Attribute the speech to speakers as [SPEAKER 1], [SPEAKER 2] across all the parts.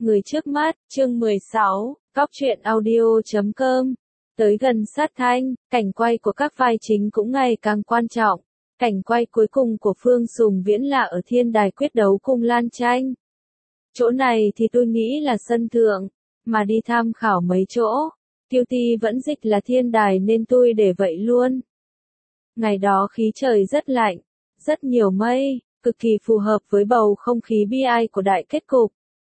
[SPEAKER 1] Người trước mắt, chương 16, Cóc truyện audio.com. Tới gần sát thanh, cảnh quay của các vai chính cũng ngày càng quan trọng. Cảnh quay cuối cùng của Phương Sùng Viễn là ở thiên đài quyết đấu cùng Lan Tranh. Chỗ này thì tôi nghĩ là sân thượng, mà đi tham khảo mấy chỗ. Tiêu Ti vẫn dịch là thiên đài nên tôi để vậy luôn. Ngày đó khí trời rất lạnh, rất nhiều mây, cực kỳ phù hợp với bầu không khí bi ai của đại kết cục.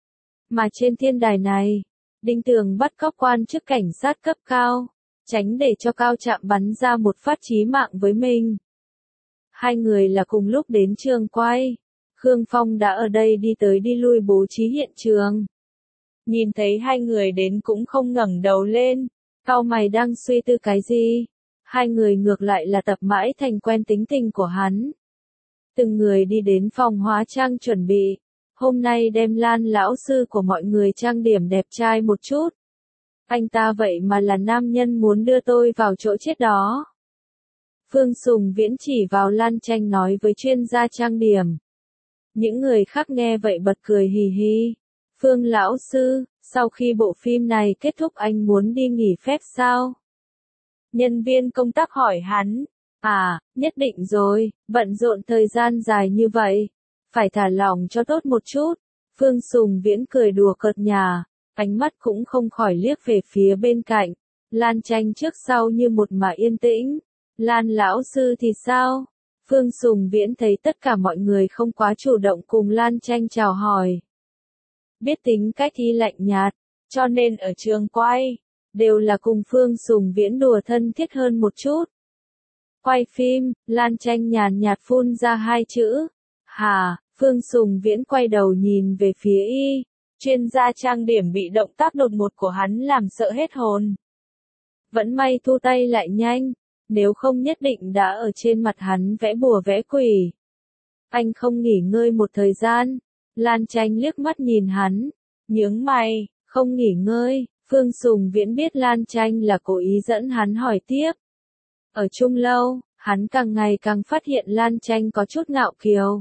[SPEAKER 1] Mà trên thiên đài này, Đinh Tường bắt cóc quan chức cảnh sát cấp cao, tránh để cho Cao Trạm bắn ra một phát chí mạng với mình. Hai người là cùng lúc đến trường quay. Khương Phong đã ở đây đi tới đi lui bố trí hiện trường. Nhìn thấy hai người đến cũng không ngẩng đầu lên, cau mày đang suy tư cái gì. Hai người ngược lại là tập mãi thành quen tính tình của hắn. Từng người đi đến phòng hóa trang chuẩn bị. Hôm nay đem Lan lão sư của mọi người trang điểm đẹp trai một chút. Anh ta vậy mà là nam nhân muốn đưa tôi vào chỗ chết đó. Phương Sùng Viễn chỉ vào Lan Tranh nói với chuyên gia trang điểm. Những người khác nghe vậy bật cười hì hì. Phương lão sư, sau khi bộ phim này kết thúc anh muốn đi nghỉ phép sao? Nhân viên công tác hỏi hắn. À, nhất định rồi, bận rộn thời gian dài như vậy. Phải thả lỏng cho tốt một chút. Phương Sùng Viễn cười đùa cợt nhả, ánh mắt cũng không khỏi liếc về phía bên cạnh. Lan Tranh trước sau như một mà yên tĩnh. Lan lão sư thì sao? Phương Sùng Viễn thấy tất cả mọi người không quá chủ động cùng Lan Tranh chào hỏi. Biết tính cách y lạnh nhạt, cho nên ở trường quay, đều là cùng Phương Sùng Viễn đùa thân thiết hơn một chút. Quay phim, Lan Tranh nhàn nhạt phun ra hai chữ. Hà, Phương Sùng Viễn quay đầu nhìn về phía y. Chuyên gia trang điểm bị động tác đột ngột của hắn làm sợ hết hồn. Vẫn may thu tay lại nhanh, nếu không nhất định đã ở trên mặt hắn vẽ bùa vẽ quỷ. Anh không nghỉ ngơi một thời gian. Lan Tranh liếc mắt nhìn hắn, nhướng mày, không nghỉ ngơi. Phương Sùng Viễn biết Lan Tranh là cố ý dẫn hắn hỏi tiếp. Ở chung lâu, hắn càng ngày càng phát hiện Lan Tranh có chút ngạo kiều.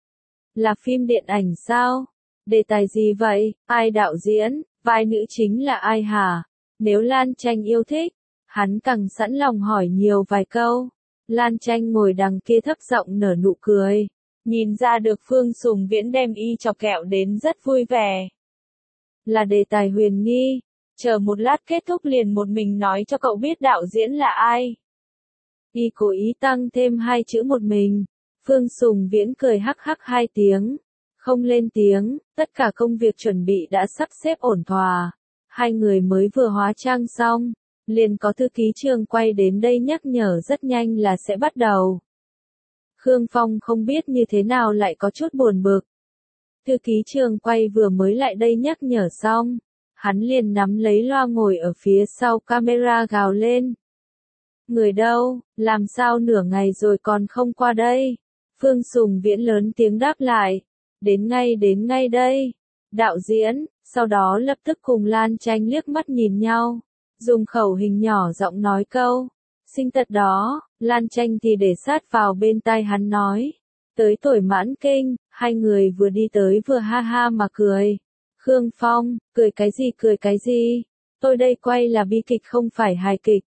[SPEAKER 1] Là phim điện ảnh sao? Đề tài gì vậy? Ai đạo diễn? Vai nữ chính là ai hả? Nếu Lan Tranh yêu thích, hắn càng sẵn lòng hỏi nhiều vài câu. Lan Tranh ngồi đằng kia thấp giọng nở nụ cười. Nhìn ra được Phương Sùng Viễn đem y chọc kẹo đến rất vui vẻ. Là đề tài huyền nghi. Chờ một lát kết thúc liền một mình nói cho cậu biết đạo diễn là ai. Y cố ý tăng thêm hai chữ một mình. Phương Sùng Viễn cười hắc hắc hai tiếng. Không lên tiếng, tất cả công việc chuẩn bị đã sắp xếp ổn thỏa. Hai người mới vừa hóa trang xong, liền có thư ký trường quay đến đây nhắc nhở rất nhanh là sẽ bắt đầu. Khương Phong không biết như thế nào lại có chút buồn bực. Thư ký trường quay vừa mới lại đây nhắc nhở xong, hắn liền nắm lấy loa ngồi ở phía sau camera gào lên. Người đâu, làm sao nửa ngày rồi còn không qua đây? Phương Sùng Viễn lớn tiếng đáp lại. Đến ngay đây. Đạo diễn, sau đó lập tức cùng Lan Tranh liếc mắt nhìn nhau. Dùng khẩu hình nhỏ giọng nói câu. Sinh tật đó, Lan Tranh thì để sát vào bên tai hắn nói. Tới tuổi mãn kinh, hai người vừa đi tới vừa ha ha mà cười. Khương Phong, cười cái gì? Tôi đây quay là bi kịch không phải hài kịch.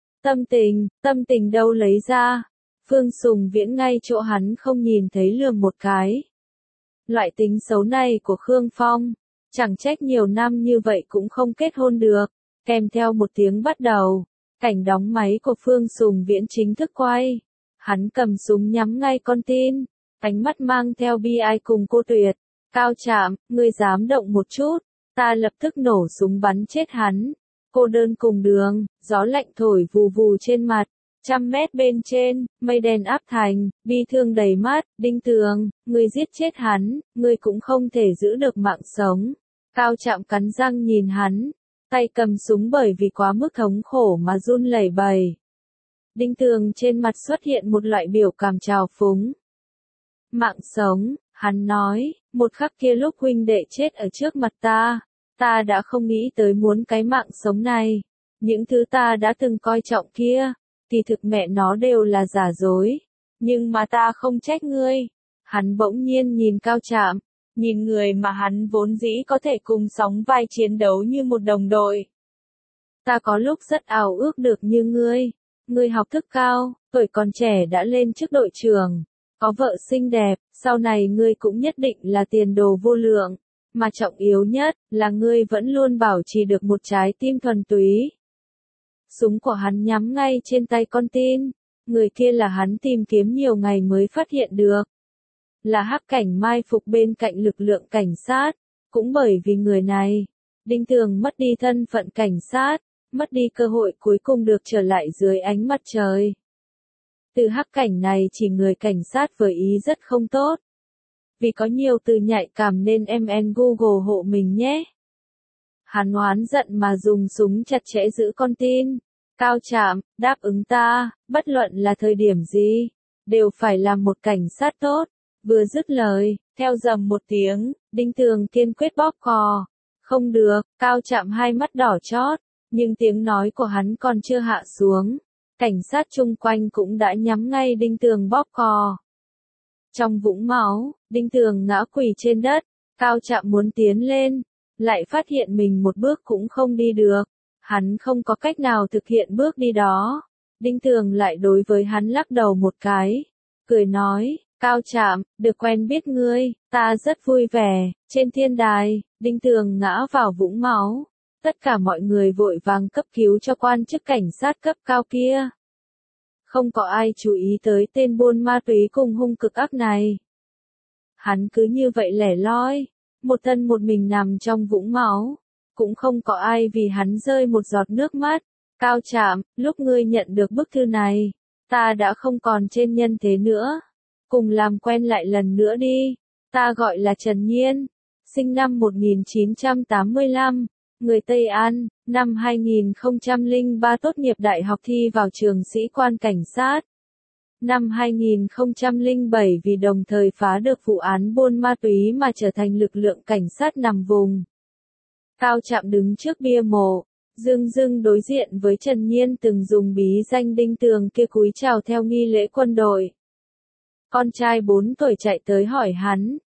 [SPEAKER 1] Tâm tình đâu lấy ra. Phương Sùng Viễn ngay chỗ hắn không nhìn thấy lườm một cái. Loại tính xấu này của Khương Phong, chẳng trách nhiều năm như vậy cũng không kết hôn được. Kèm theo một tiếng bắt đầu, cảnh đóng máy của Phương Sùng Viễn chính thức quay. Hắn cầm súng nhắm ngay con tin, ánh mắt mang theo bi ai cùng cô Tuyệt. Cao Trạm, ngươi dám động một chút, ta lập tức nổ súng bắn chết hắn. Cô đơn cùng đường, gió lạnh thổi vù vù trên mặt. 100 mét bên trên, mây đen áp thành, bi thương đầy mắt. Đinh Tường, ngươi giết chết hắn, ngươi cũng không thể giữ được mạng sống. Cao Trạm cắn răng nhìn hắn, tay cầm súng bởi vì quá mức thống khổ mà run lẩy bẩy. Đinh Tường trên mặt xuất hiện một loại biểu cảm trào phúng. Mạng sống, hắn nói, một khắc kia lúc huynh đệ chết ở trước mặt ta đã không nghĩ tới muốn cái mạng sống này. Những thứ ta đã từng coi trọng kia, thì thực mẹ nó đều là giả dối. Nhưng mà ta không trách ngươi. Hắn bỗng nhiên nhìn Cao Trạm, nhìn người mà hắn vốn dĩ có thể cùng sóng vai chiến đấu như một đồng đội. Ta có lúc rất ao ước được như ngươi. Ngươi học thức cao, tuổi còn trẻ đã lên chức đội trưởng, có vợ xinh đẹp, sau này ngươi cũng nhất định là tiền đồ vô lượng. Mà trọng yếu nhất là ngươi vẫn luôn bảo trì được một trái tim thuần túy. Súng của hắn nhắm ngay trên tay con tin. Người kia là hắn tìm kiếm nhiều ngày mới phát hiện được. Là hắc cảnh mai phục bên cạnh lực lượng cảnh sát. Cũng bởi vì người này, Đinh Tường mất đi thân phận cảnh sát, mất đi cơ hội cuối cùng được trở lại dưới ánh mặt trời. Từ hắc cảnh này chỉ người cảnh sát với ý rất không tốt. Vì có nhiều từ nhạy cảm nên MN Google hộ mình nhé. Hắn oán giận mà dùng súng chặt chẽ giữ con tin. Cao Trạm, đáp ứng ta, bất luận là thời điểm gì, đều phải làm một cảnh sát tốt. Vừa dứt lời, theo dầm một tiếng, Đinh Tường kiên quyết bóp cò. Không được, Cao Trạm hai mắt đỏ chót, nhưng tiếng nói của hắn còn chưa hạ xuống. Cảnh sát chung quanh cũng đã nhắm ngay Đinh Tường bóp cò. Trong vũng máu, Đinh Tường ngã quỳ trên đất, Cao Trạm muốn tiến lên, lại phát hiện mình một bước cũng không đi được. Hắn không có cách nào thực hiện bước đi đó. Đinh Tường lại đối với hắn lắc đầu một cái, cười nói, Cao Trạm, được quen biết ngươi, ta rất vui vẻ. Trên thiên đài, Đinh Tường ngã vào vũng máu. Tất cả mọi người vội vàng cấp cứu cho quan chức cảnh sát cấp cao kia. Không có ai chú ý tới tên buôn ma túy cùng hung cực ác này. Hắn cứ như vậy lẻ loi, một thân một mình nằm trong vũng máu. Cũng không có ai vì hắn rơi một giọt nước mắt. Cao Trạm, lúc ngươi nhận được bức thư này, ta đã không còn trên nhân thế nữa. Cùng làm quen lại lần nữa đi. Ta gọi là Trần Nhiên, sinh năm 1985, người Tây An, năm 2003 tốt nghiệp đại học thi vào trường sĩ quan cảnh sát. Năm 2007 vì đồng thời phá được vụ án buôn ma túy mà trở thành lực lượng cảnh sát nằm vùng. Cao Trạm đứng trước bia mộ, dưng dưng đối diện với Trần Nhiên từng dùng bí danh Đinh Tường kia cúi chào theo nghi lễ quân đội. Con trai 4 tuổi chạy tới hỏi hắn,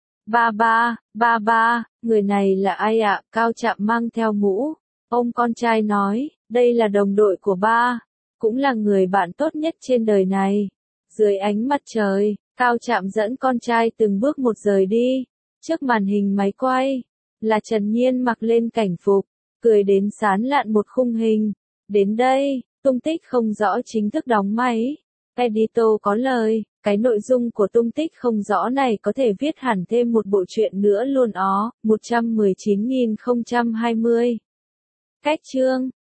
[SPEAKER 1] ba, người này là ai ạ? Cao Trạm mang theo mũ. Ông con trai nói, đây là đồng đội của ba, cũng là người bạn tốt nhất trên đời này. Dưới ánh mặt trời, Cao Trạm dẫn con trai từng bước một rời đi. Trước màn hình máy quay, là Trần Nhiên mặc lên cảnh phục, cười đến sán lạn một khung hình. Đến đây, tung tích không rõ chính thức đóng máy. Editor có lời, cái nội dung của tung tích không rõ này có thể viết hẳn thêm một bộ truyện nữa luôn ó. 119.020. Cách chương